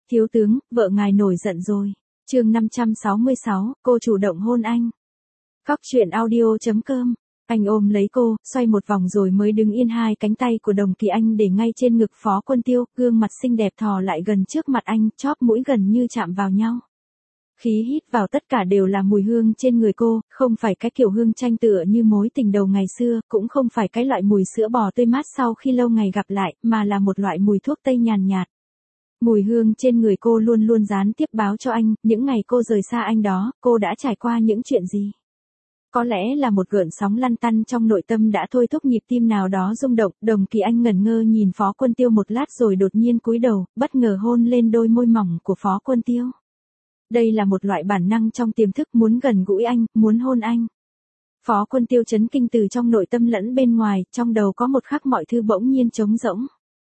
Thiếu tướng, vợ ngài nổi giận rồi. Chương 566, cô chủ động hôn anh. Cóc truyện audio.com. Anh ôm lấy cô, xoay một vòng rồi mới đứng yên, hai cánh tay của Đồng Kỳ Anh để ngay trên ngực Phó Quân Tiêu, gương mặt xinh đẹp thò lại gần trước mặt anh, chóp mũi gần như chạm vào nhau. Khí hít vào tất cả đều là mùi hương trên người cô, không phải cái kiểu hương chanh tựa như mối tình đầu ngày xưa, cũng không phải cái loại mùi sữa bò tươi mát sau khi lâu ngày gặp lại, mà là một loại mùi thuốc tây nhàn nhạt. Mùi hương trên người cô luôn luôn gián tiếp báo cho anh, những ngày cô rời xa anh đó, cô đã trải qua những chuyện gì. Có lẽ là một gợn sóng lăn tăn trong nội tâm đã thôi thúc nhịp tim nào đó rung động. Đồng Kỳ Anh ngẩn ngơ nhìn Phó Quân Tiêu một lát rồi đột nhiên cúi đầu, bất ngờ hôn lên đôi môi mỏng của Phó Quân Tiêu. Đây là một loại bản năng trong tiềm thức, muốn gần gũi anh, muốn hôn anh. Phó Quân Tiêu chấn kinh từ trong nội tâm lẫn bên ngoài, trong đầu có một khắc mọi thứ bỗng nhiên trống rỗng.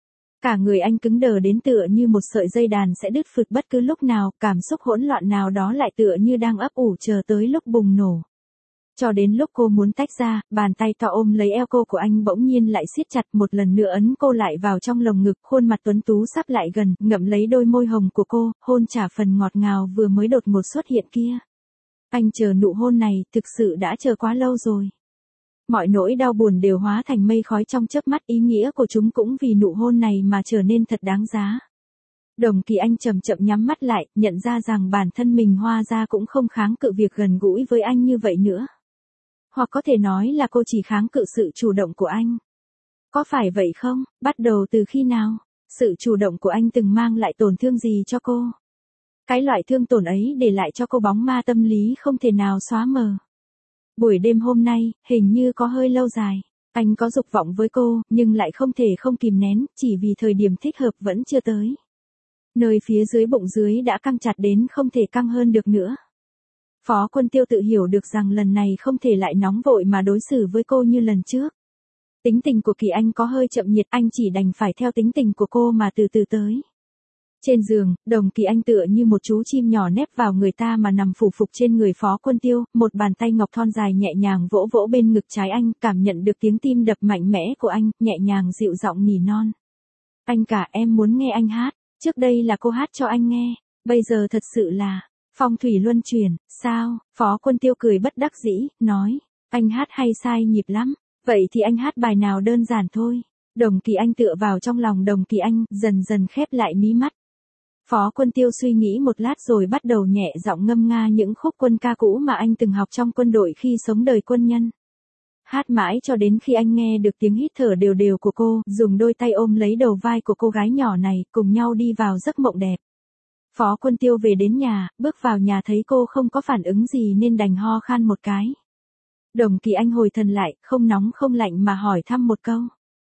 Cả người anh cứng đờ đến tựa như một sợi dây đàn sẽ đứt phụt bất cứ lúc nào, cảm xúc hỗn loạn nào đó lại tựa như đang ấp ủ chờ tới lúc bùng nổ. Cho đến lúc cô muốn tách ra, bàn tay to ôm lấy eo cô của anh bỗng nhiên lại siết chặt, một lần nữa ấn cô lại vào trong lồng ngực, khuôn mặt tuấn tú sắp lại gần, ngậm lấy đôi môi hồng của cô, hôn trả phần ngọt ngào vừa mới đột ngột xuất hiện kia. Anh chờ nụ hôn này, thực sự đã chờ quá lâu rồi. Mọi nỗi đau buồn đều hóa thành mây khói trong chớp mắt, ý nghĩa của chúng cũng vì nụ hôn này mà trở nên thật đáng giá. Đồng Kỳ Anh chậm chậm nhắm mắt lại, nhận ra rằng bản thân mình hóa ra cũng không kháng cự việc gần gũi với anh như vậy nữa. Hoặc có thể nói là cô chỉ kháng cự sự chủ động của anh. Có phải vậy không? Bắt đầu từ khi nào? Sự chủ động của anh từng mang lại tổn thương gì cho cô? Cái loại thương tổn ấy để lại cho cô bóng ma tâm lý không thể nào xóa mờ. Buổi đêm hôm nay, hình như có hơi lâu dài. Anh có dục vọng với cô, nhưng lại không thể không kìm nén, chỉ vì thời điểm thích hợp vẫn chưa tới. Nơi phía dưới bụng dưới đã căng chặt đến không thể căng hơn được nữa. Phó Quân Tiêu tự hiểu được rằng lần này không thể lại nóng vội mà đối xử với cô như lần trước. Tính tình của Kỳ Anh có hơi chậm nhiệt, anh chỉ đành phải theo tính tình của cô mà từ từ tới. Trên giường, Đồng Kỳ Anh tựa như một chú chim nhỏ nép vào người ta mà nằm phủ phục trên người Phó Quân Tiêu, một bàn tay ngọc thon dài nhẹ nhàng vỗ vỗ bên ngực trái anh, cảm nhận được tiếng tim đập mạnh mẽ của anh, nhẹ nhàng dịu giọng nỉ non. Anh cả, em muốn nghe anh hát, trước đây là cô hát cho anh nghe, bây giờ thật sự là phong thủy luân chuyển. Sao? Phó Quân Tiêu cười bất đắc dĩ, nói, anh hát hay sai nhịp lắm, vậy thì anh hát bài nào đơn giản thôi. Đồng Kỳ Anh tựa vào trong lòng Đồng Kỳ Anh, dần dần khép lại mí mắt. Phó Quân Tiêu suy nghĩ một lát rồi bắt đầu nhẹ giọng ngâm nga những khúc quân ca cũ mà anh từng học trong quân đội khi sống đời quân nhân. Hát mãi cho đến khi anh nghe được tiếng hít thở đều đều của cô, dùng đôi tay ôm lấy đầu vai của cô gái nhỏ này, cùng nhau đi vào giấc mộng đẹp. Phó Quân Tiêu về đến nhà, bước vào nhà thấy cô không có phản ứng gì nên đành ho khan một cái. Đồng Kỳ Anh hồi thần lại, không nóng không lạnh mà hỏi thăm một câu.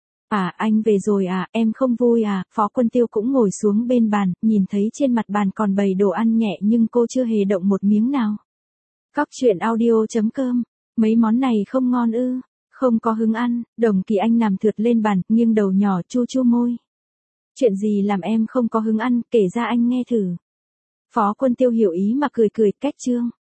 À, anh về rồi à, em không vui à? Phó Quân Tiêu cũng ngồi xuống bên bàn, nhìn thấy trên mặt bàn còn bày đồ ăn nhẹ nhưng cô chưa hề động một miếng nào. Cóc truyện audio.com, mấy món này không ngon ư? Không có hứng ăn. Đồng Kỳ Anh nằm thượt lên bàn, nghiêng đầu nhỏ chu chu môi. Chuyện gì làm em không có hứng ăn, kể ra anh nghe thử. Phó Quân Tiêu hiểu ý mà cười cười, cách chương.